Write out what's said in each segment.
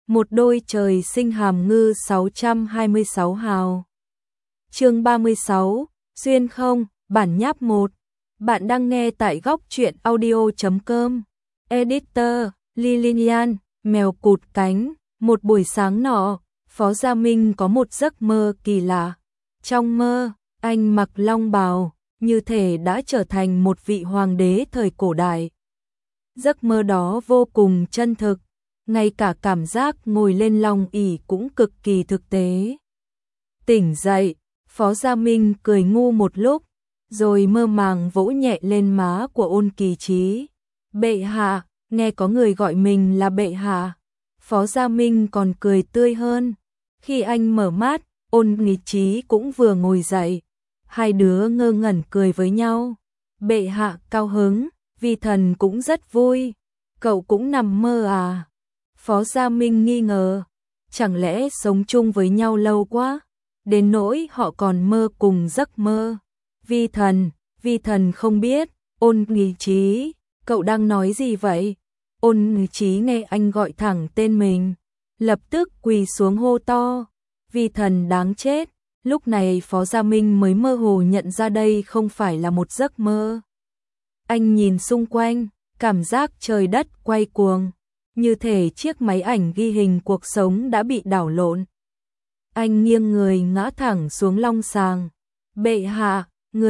Một đôi trời sinh hàm ngư 626 hào. Chương 36, Duyên không, bản nháp 1. Bạn đang nghe tại góc truyện audio.com. Editor, Lilian, mèo cụt cánh. Một buổi sáng nọ, Phó Gia Minh có một giấc mơ kỳ lạ. Trong mơ, anh mặc long bào, như thể đã trở thành một vị hoàng đế thời cổ đại. Giấc mơ đó vô cùng chân thực, ngay cả cảm giác ngồi lên long ỷ cũng cực kỳ thực tế. Tỉnh dậy, Phó Gia Minh cười ngu một lúc, rồi mơ màng vỗ nhẹ lên má của Ôn Kỳ Chí. Bệ hạ, nghe có người gọi mình là bệ hạ. Phó Gia Minh còn cười tươi hơn. Khi anh mở mắt, Ôn Kỳ Chí cũng vừa ngồi dậy. Hai đứa ngơ ngẩn cười với nhau. Bệ hạ cao hứng, vi thần cũng rất vui. Cậu cũng nằm mơ à? Phó Gia Minh nghi ngờ. Chẳng lẽ sống chung với nhau lâu quá, đến nỗi họ còn mơ cùng giấc mơ? Vi thần không biết. Ôn Kỳ Chí, cậu đang nói gì vậy? Ôn Kỳ Chí nghe anh gọi thẳng tên mình, lập tức quỳ xuống hô to. Vi thần đáng chết. Lúc này Phó Gia Minh mới mơ hồ nhận ra đây không phải là một giấc mơ. Anh nhìn xung quanh, cảm giác trời đất quay cuồng, như thể chiếc máy ảnh ghi hình cuộc sống đã bị đảo lộn. Anh nghiêng người ngã thẳng xuống long sàng. Bệ hạ,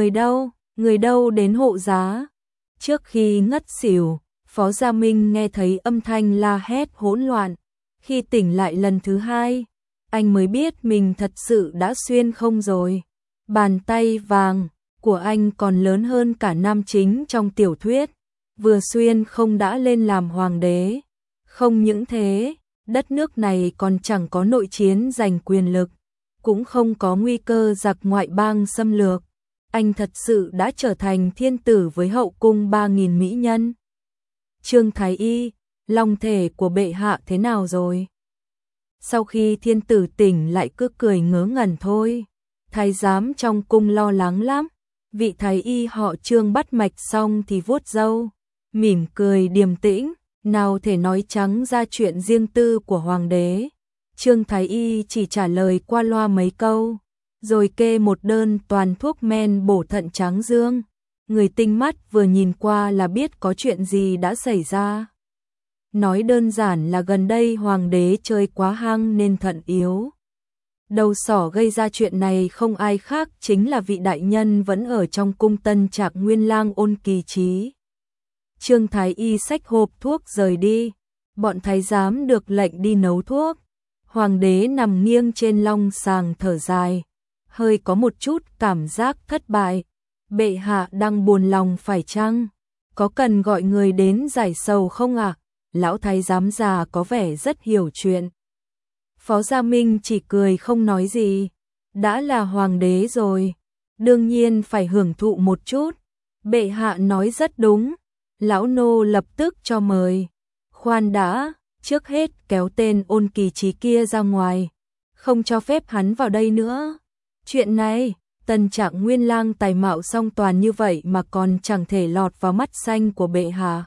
người đâu đến hộ giá? Trước khi ngất xỉu, Phó Gia Minh nghe thấy âm thanh la hét hỗn loạn. Khi tỉnh lại lần thứ hai, anh mới biết mình thật sự đã xuyên không rồi. Bàn tay vàng của anh còn lớn hơn cả nam chính trong tiểu thuyết. Vừa xuyên không đã lên làm hoàng đế. Không những thế, đất nước này còn chẳng có nội chiến giành quyền lực, cũng không có nguy cơ giặc ngoại bang xâm lược. Anh thật sự đã trở thành thiên tử với hậu cung 3.000 mỹ nhân. Trương Thái Y, long thể của bệ hạ thế nào rồi? Sau khi thiên tử tỉnh lại cứ cười ngớ ngẩn thôi. Thái giám trong cung lo lắng lắm. Vị thái y họ Trương bắt mạch xong thì vuốt râu, mỉm cười điềm tĩnh, nào thể nói trắng ra chuyện riêng tư của hoàng đế. Trương Thái Y chỉ trả lời qua loa mấy câu, rồi kê một đơn toàn thuốc men bổ thận tráng dương. Người tinh mắt vừa nhìn qua là biết có chuyện gì đã xảy ra. Nói đơn giản là gần đây hoàng đế chơi quá hăng nên thận yếu. Đầu sỏ gây ra chuyện này không ai khác chính là vị đại nhân vẫn ở trong cung Tân Trạc Nguyên Lang Ôn Kỳ Chí. Trương Thái Y xách hộp thuốc rời đi. Bọn thái giám được lệnh đi nấu thuốc. Hoàng đế nằm nghiêng trên long sàng thở dài, hơi có một chút cảm giác thất bại. Bệ hạ đang buồn lòng phải chăng? Có cần gọi người đến giải sầu không ạ? Lão thái giám già có vẻ rất hiểu chuyện. Phó Gia Minh chỉ cười không nói gì. Đã là hoàng đế rồi, đương nhiên phải hưởng thụ một chút. Bệ hạ nói rất đúng. Lão nô lập tức cho mời. Khoan đã, trước hết kéo tên Ôn Kỳ Chí kia ra ngoài, không cho phép hắn vào đây nữa. Chuyện này, Tân Trạc Nguyên Lang tài mạo song toàn như vậy mà còn chẳng thể lọt vào mắt xanh của bệ hạ.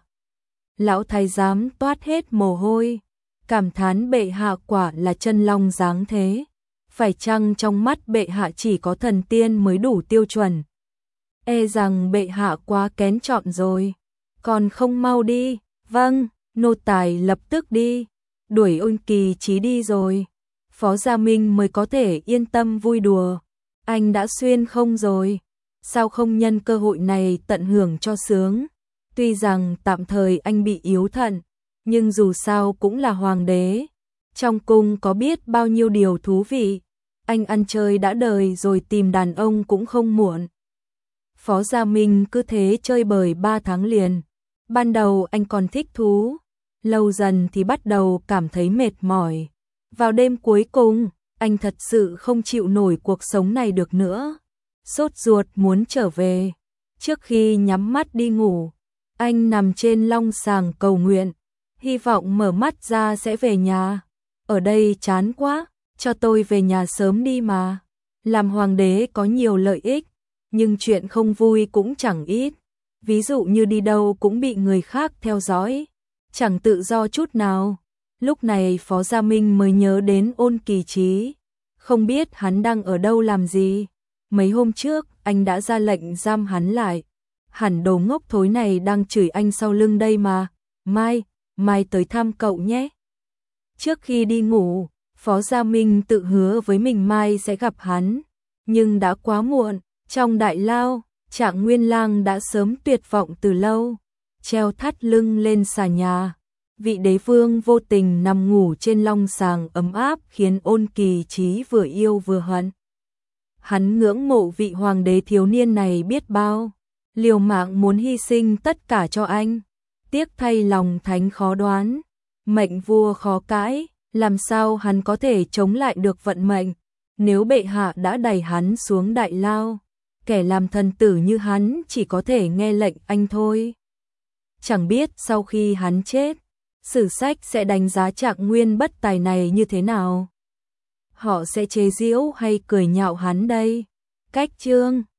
Lão thái giám toát hết mồ hôi, cảm thán bệ hạ quả là chân long dáng thế. Phải chăng trong mắt bệ hạ chỉ có thần tiên mới đủ tiêu chuẩn? E rằng bệ hạ quá kén chọn rồi. Còn không mau đi. Vâng, nô tài lập tức đi. Đuổi Ôn Kỳ Chí đi rồi, Phó Gia Minh mới có thể yên tâm vui đùa. Anh đã xuyên không rồi, sao không nhân cơ hội này tận hưởng cho sướng? Tuy rằng tạm thời anh bị yếu thận, nhưng dù sao cũng là hoàng đế. Trong cung có biết bao nhiêu điều thú vị. Anh ăn chơi đã đời rồi tìm đàn ông cũng không muộn. Phó Gia Minh cứ thế chơi bời 3 tháng liền. Ban đầu anh còn thích thú, lâu dần thì bắt đầu cảm thấy mệt mỏi. Vào đêm cuối cùng, anh thật sự không chịu nổi cuộc sống này được nữa. Sốt ruột muốn trở về. Trước khi nhắm mắt đi ngủ, anh nằm trên long sàng cầu nguyện, hy vọng mở mắt ra sẽ về nhà. Ở đây chán quá, cho tôi về nhà sớm đi mà. Làm hoàng đế có nhiều lợi ích, nhưng chuyện không vui cũng chẳng ít. Ví dụ như đi đâu cũng bị người khác theo dõi, chẳng tự do chút nào. Lúc này Phó Gia Minh mới nhớ đến Ôn Kỳ Chí, không biết hắn đang ở đâu làm gì. Mấy hôm trước, anh đã ra lệnh giam hắn lại. Hẳn đồ ngốc thối này đang chửi anh sau lưng đây mà. Mai tới thăm cậu nhé. Trước khi đi ngủ, Phó Gia Minh tự hứa với mình mai sẽ gặp hắn. Nhưng đã quá muộn, trong đại lao, Trạng Nguyên Lang đã sớm tuyệt vọng từ lâu, treo thắt lưng lên xà nhà. Vị đế vương vô tình nằm ngủ trên long sàng ấm áp khiến Ôn Kỳ Chí vừa yêu vừa hận. Hắn ngưỡng mộ vị hoàng đế thiếu niên này biết bao, liều mạng muốn hy sinh tất cả cho anh. Tiếc thay lòng thánh khó đoán, mệnh vua khó cãi, làm sao hắn có thể chống lại được vận mệnh. Nếu bệ hạ đã đẩy hắn xuống đại lao, kẻ làm thần tử như hắn chỉ có thể nghe lệnh anh thôi. Chẳng biết sau khi hắn chết, sử sách sẽ đánh giá Trạng Nguyên bất tài này như thế nào? Họ sẽ chế giễu hay cười nhạo hắn đây? Cách chương